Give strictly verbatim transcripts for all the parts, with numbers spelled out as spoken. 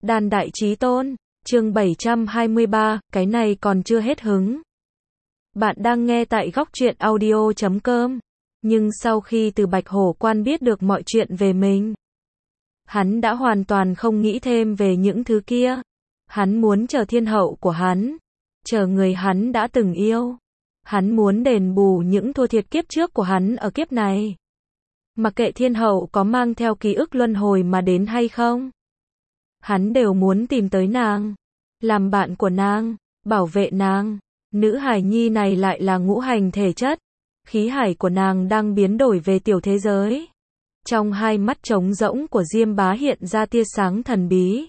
Đàn Đại Chí Tôn, chương bảy trăm hai mươi ba, cái này còn chưa hết hứng. Bạn đang nghe tại góc truyện audio chấm com, nhưng sau khi từ Bạch Hổ Quan biết được mọi chuyện về mình, hắn đã hoàn toàn không nghĩ thêm về những thứ kia. Hắn muốn chờ thiên hậu của hắn, chờ người hắn đã từng yêu. Hắn muốn đền bù những thua thiệt kiếp trước của hắn ở kiếp này. Mặc kệ thiên hậu có mang theo ký ức luân hồi mà đến hay không, hắn đều muốn tìm tới nàng, làm bạn của nàng, bảo vệ nàng. Nữ hài nhi này lại là ngũ hành thể chất, khí hải của nàng đang biến đổi về tiểu thế giới. Trong hai mắt trống rỗng của Diêm Bá hiện ra tia sáng thần bí.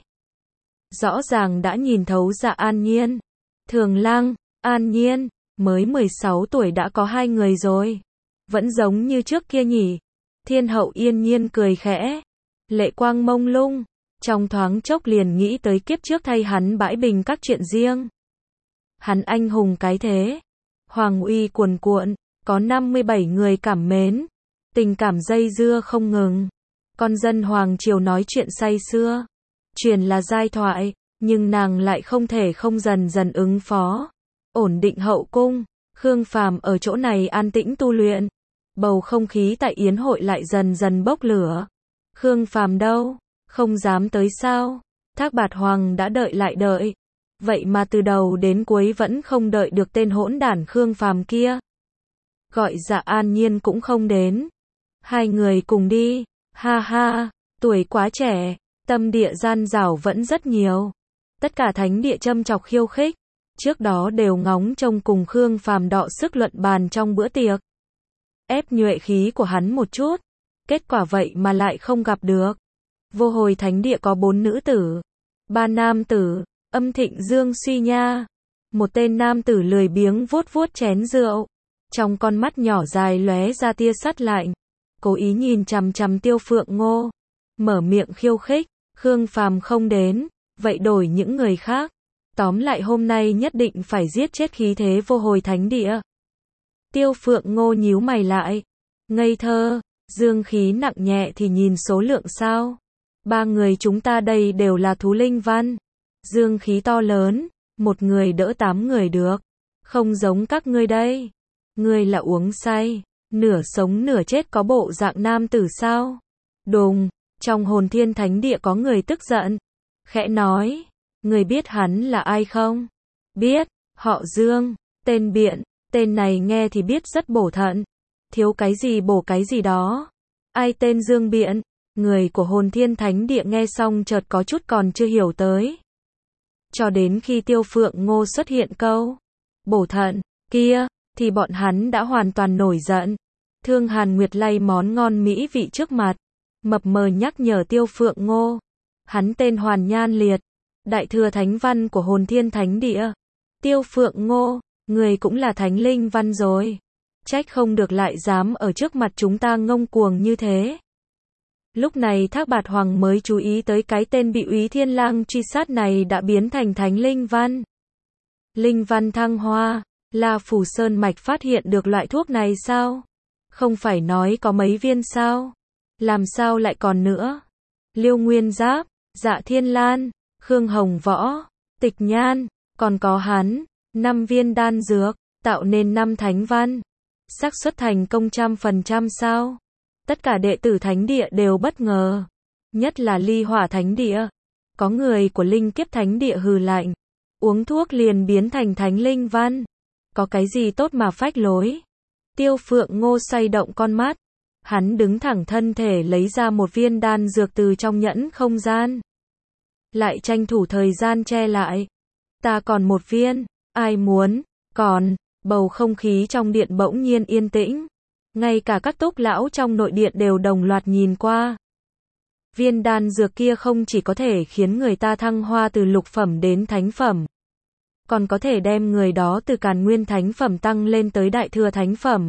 Rõ ràng đã nhìn thấu ra An Nhiên, Thường Lăng, An Nhiên, mới mười sáu tuổi đã có hai người rồi. Vẫn giống như trước kia nhỉ? Thiên hậu yên nhiên cười khẽ, lệ quang mông lung, trong thoáng chốc liền nghĩ tới kiếp trước thay hắn bãi bình các chuyện riêng. Hắn anh hùng cái thế, hoàng uy cuồn cuộn, có năm mươi bảy người cảm mến, tình cảm dây dưa không ngừng. Con dân hoàng triều nói chuyện say sưa, truyền là giai thoại, nhưng nàng lại không thể không dần dần ứng phó. Ổn định hậu cung, Khương Phàm ở chỗ này an tĩnh tu luyện. Bầu không khí tại yến hội lại dần dần bốc lửa. Khương Phàm đâu? Không dám tới sao? Thác Bạt Hoàng đã đợi lại đợi. Vậy mà từ đầu đến cuối vẫn không đợi được tên hỗn đản Khương Phàm kia. Gọi Dạ An Nhiên cũng không đến. Hai người cùng đi, ha ha, tuổi quá trẻ, tâm địa gian dảo vẫn rất nhiều. Tất cả thánh địa châm chọc khiêu khích, trước đó đều ngóng trông cùng Khương Phàm đọ sức luận bàn trong bữa tiệc. Ép nhuệ khí của hắn một chút, kết quả vậy mà lại không gặp được. Vô Hồi thánh địa có bốn nữ tử, ba nam tử, Âm Thịnh Dương Suy Nha. Một tên nam tử lười biếng vuốt vuốt chén rượu, trong con mắt nhỏ dài lóe ra tia sắt lạnh, cố ý nhìn chằm chằm Tiêu Phượng Ngô, mở miệng khiêu khích. Khương Phàm không đến, vậy đổi những người khác. Tóm lại hôm nay nhất định phải giết chết khí thế Vô Hồi thánh địa. Tiêu Phượng Ngô nhíu mày lại, ngây thơ, dương khí nặng nhẹ thì nhìn số lượng sao? Ba người chúng ta đây đều là thú linh văn, dương khí to lớn, một người đỡ tám người được, không giống các ngươi đây. Ngươi là uống say, nửa sống nửa chết có bộ dạng nam tử sao? Đùng, trong Hồn Thiên thánh địa có người tức giận, khẽ nói, người biết hắn là ai không? Biết, họ Dương, tên Biện. Tên này nghe thì biết rất bổ thận, thiếu cái gì bổ cái gì đó. Ai tên Dương Biện? Người của Hồn Thiên thánh địa nghe xong chợt có chút còn chưa hiểu tới. Cho đến khi Tiêu Phượng Ngô xuất hiện câu bổ thận kia, thì bọn hắn đã hoàn toàn nổi giận. Thương Hàn Nguyệt lay món ngon mỹ vị trước mặt, mập mờ nhắc nhở Tiêu Phượng Ngô. Hắn tên Hoàn Nhan Liệt, đại thừa thánh văn của Hồn Thiên thánh địa. Tiêu Phượng Ngô, người cũng là thánh linh văn rồi. Trách không được lại dám ở trước mặt chúng ta ngông cuồng như thế. Lúc này Thác Bạt Hoàng mới chú ý tới cái tên bị Úy Thiên Lang truy sát này đã biến thành thánh linh văn. Linh văn thăng hoa, La Phủ Sơn Mạch phát hiện được loại thuốc này sao? Không phải nói có mấy viên sao? Làm sao lại còn nữa? Liêu Nguyên Giáp, Dạ Thiên Lan, Khương Hồng Võ, Tịch Nhan, còn có hắn. Năm viên đan dược, tạo nên năm thánh văn. Xác suất thành công trăm phần trăm sao? Tất cả đệ tử thánh địa đều bất ngờ. Nhất là Ly Hỏa thánh địa. Có người của Linh Kiếp thánh địa hừ lạnh. Uống thuốc liền biến thành thánh linh văn. Có cái gì tốt mà phách lối? Tiêu Phượng Ngô xoay động con mắt. Hắn đứng thẳng thân thể lấy ra một viên đan dược từ trong nhẫn không gian. Lại tranh thủ thời gian che lại. Ta còn một viên. Ai muốn? Còn, bầu không khí trong điện bỗng nhiên yên tĩnh. Ngay cả các túc lão trong nội điện đều đồng loạt nhìn qua. Viên đan dược kia không chỉ có thể khiến người ta thăng hoa từ lục phẩm đến thánh phẩm, còn có thể đem người đó từ càn nguyên thánh phẩm tăng lên tới đại thừa thánh phẩm.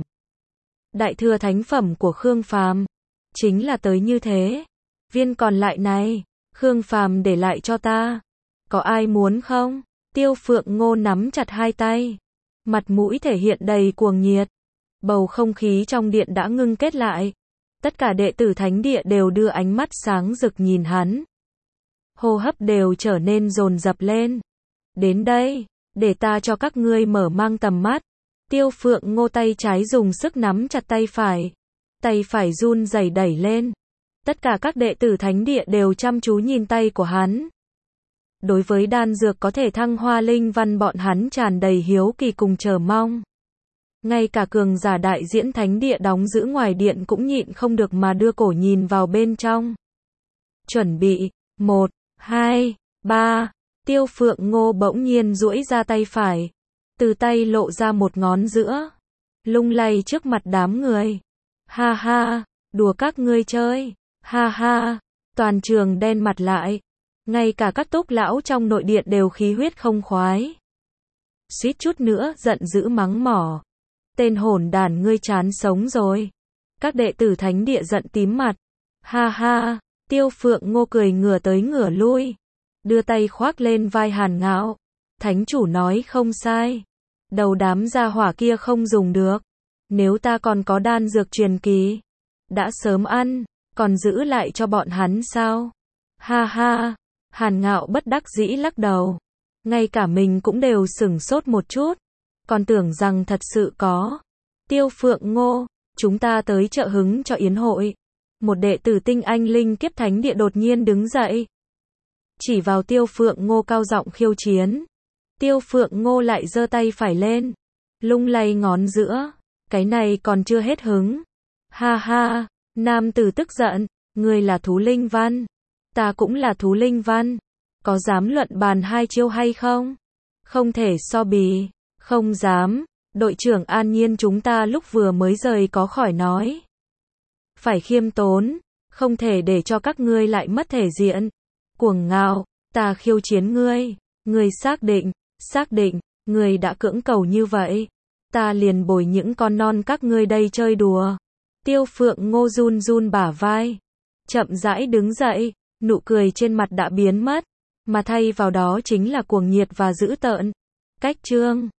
Đại thừa thánh phẩm của Khương Phàm chính là tới như thế. Viên còn lại này, Khương Phàm để lại cho ta. Có ai muốn không? Tiêu Phượng Ngô nắm chặt hai tay, mặt mũi thể hiện đầy cuồng nhiệt. Bầu không khí trong điện đã ngưng kết lại. Tất cả đệ tử thánh địa đều đưa ánh mắt sáng rực nhìn hắn. hô hấp đều trở nên dồn dập lên. Đến đây, để ta cho các ngươi mở mang tầm mắt. Tiêu Phượng Ngô tay trái dùng sức nắm chặt tay phải. Tay phải run rẩy đẩy lên. Tất cả các đệ tử thánh địa đều chăm chú nhìn tay của hắn. Đối với đan dược có thể thăng hoa linh văn bọn hắn tràn đầy hiếu kỳ cùng chờ mong. Ngay cả cường giả đại diễn thánh địa đóng giữ ngoài điện cũng nhịn không được mà đưa cổ nhìn vào bên trong. Chuẩn bị, một, hai, ba, Tiêu Phượng Ngô bỗng nhiên duỗi ra tay phải. Từ tay lộ ra một ngón giữa. Lung lay trước mặt đám người. Ha ha, đùa các ngươi chơi. Ha ha, toàn trường đen mặt lại. Ngay cả các túc lão trong nội điện đều khí huyết không khoái. Suýt chút nữa giận dữ mắng mỏ. Tên hỗn đản ngươi chán sống rồi. Các đệ tử thánh địa giận tím mặt. Ha ha, Tiêu Phượng Ngô cười ngửa tới ngửa lui. Đưa tay khoác lên vai Hàn Ngạo. Thánh chủ nói không sai. Đầu đám gia hỏa kia không dùng được. Nếu ta còn có đan dược truyền kỳ, đã sớm ăn, còn giữ lại cho bọn hắn sao? Ha ha, Hàn Ngạo bất đắc dĩ lắc đầu. Ngay cả mình cũng đều sửng sốt một chút. Còn tưởng rằng thật sự có. Tiêu Phượng Ngô, chúng ta tới trợ hứng cho yến hội. Một đệ tử tinh anh linh kiếp thánh địa đột nhiên đứng dậy. Chỉ vào Tiêu Phượng Ngô cao giọng khiêu chiến. Tiêu Phượng Ngô lại giơ tay phải lên. Lung lay ngón giữa. Cái này còn chưa hết hứng. Ha ha, nam tử tức giận. Ngươi là thú linh văn. Ta cũng là thú linh văn. Có dám luận bàn hai chiêu hay không? Không thể so bì. Không dám. Đội trưởng An Nhiên chúng ta lúc vừa mới rời có khỏi nói. Phải khiêm tốn. Không thể để cho các ngươi lại mất thể diện. Cuồng ngạo. Ta khiêu chiến ngươi. Ngươi xác định. Xác định. Ngươi đã cưỡng cầu như vậy. Ta liền bồi những con non các ngươi đây chơi đùa. Tiêu Phượng Ngô run run bả vai. Chậm rãi đứng dậy. Nụ cười trên mặt đã biến mất. Mà thay vào đó chính là cuồng nhiệt và dữ tợn. Cách chương